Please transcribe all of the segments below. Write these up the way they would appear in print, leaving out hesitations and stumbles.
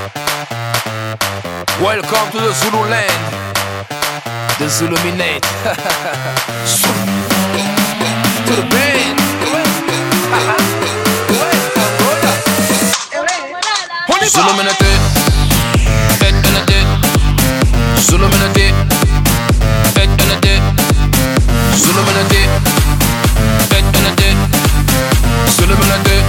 Welcome to the Zulu land, the Zuluminate. To the band. Zuluminate, Zuluminate, Zuluminate, Zuluminate, Zuluminate,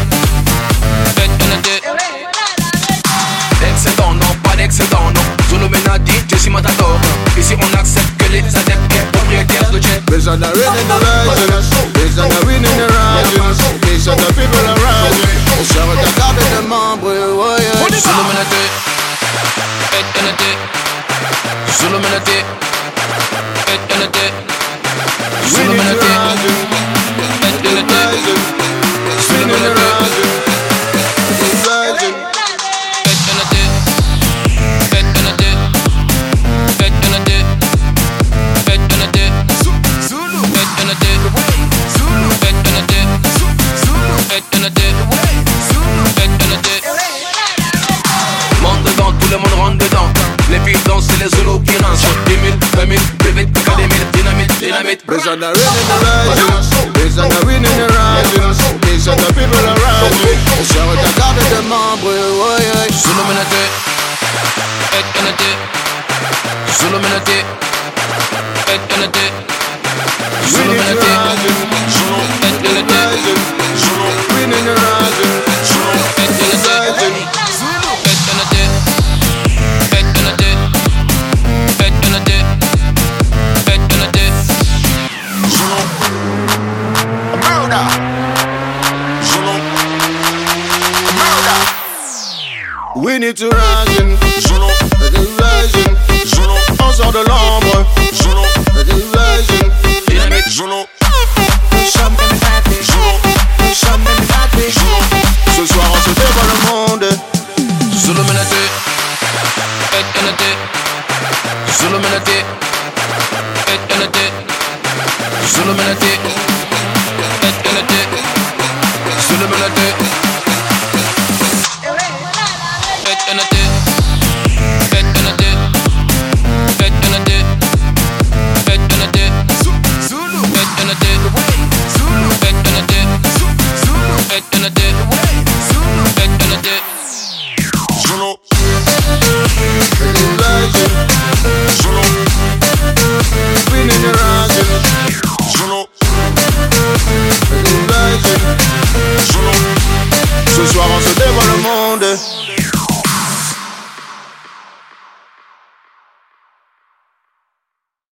excellent, non, pas d'excellent, non. Zuluminati, Jesse Matador. Ici on accepte que les adeptes propriétaires de jet. These are the winning the rising. These are the winning the rising. These are the people around. On sort de garder de membres. Zuluminati, Zuluminati, Zuluminati, tout le monde rentre dedans. Les filles dansent, c'est les Zulus qui rincent. 10 000, 20 000, plus vite que des mille. Dynamite, dynamite. These are the winning the rising. These are the winning the rising. These are the people around me. On sort de garder de membres. Zuluminati, Zuluminati, Zuluminati, winning the rising. We need to rising, rising, on sort de l'ombre, rising, dynamite, ce soir on se dévoile le monde. Zuluminati, Zuluminati, Zuluminati, Zuluminati, Zuluminati.